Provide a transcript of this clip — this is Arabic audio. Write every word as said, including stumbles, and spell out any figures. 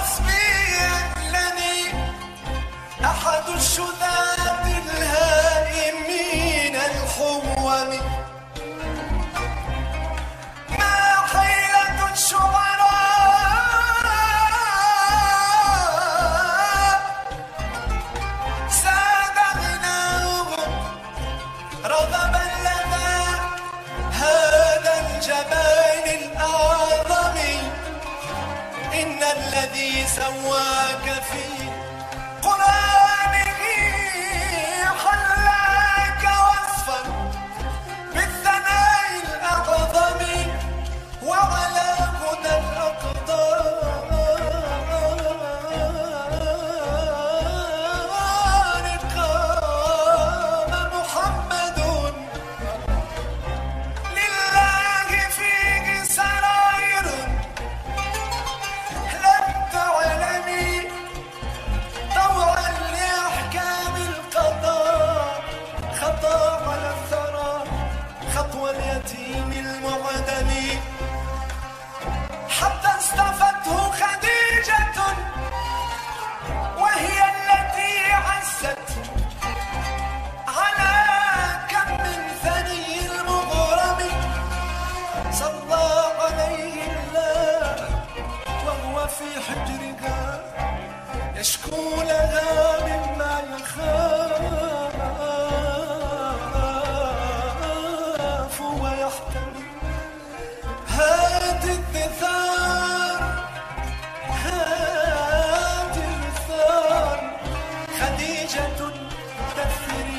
حسبي أنني أحد الشذاذ الهائمين الحوم. ما حيلة الشعراء زاد غناهم رغبا لنا هذا الجبان الأعظم. إن الذي سواك في قرآنه حلاك وصفا بالثناء الأعظم وعلى هدى الأقدار قام محمد. لله فيه سرائر لم تعلمي طوعا لأحكام القضاء. خطى على الثرى خطوى اليتيم المعدم حتى اصطفته خديجة وهي التي عزت على كم من ثني المغرم. صلى عليه الله وهو في حجرها يشكو لها مما يخاف ويحتمي. هات الثار هات الثار خديجة تثري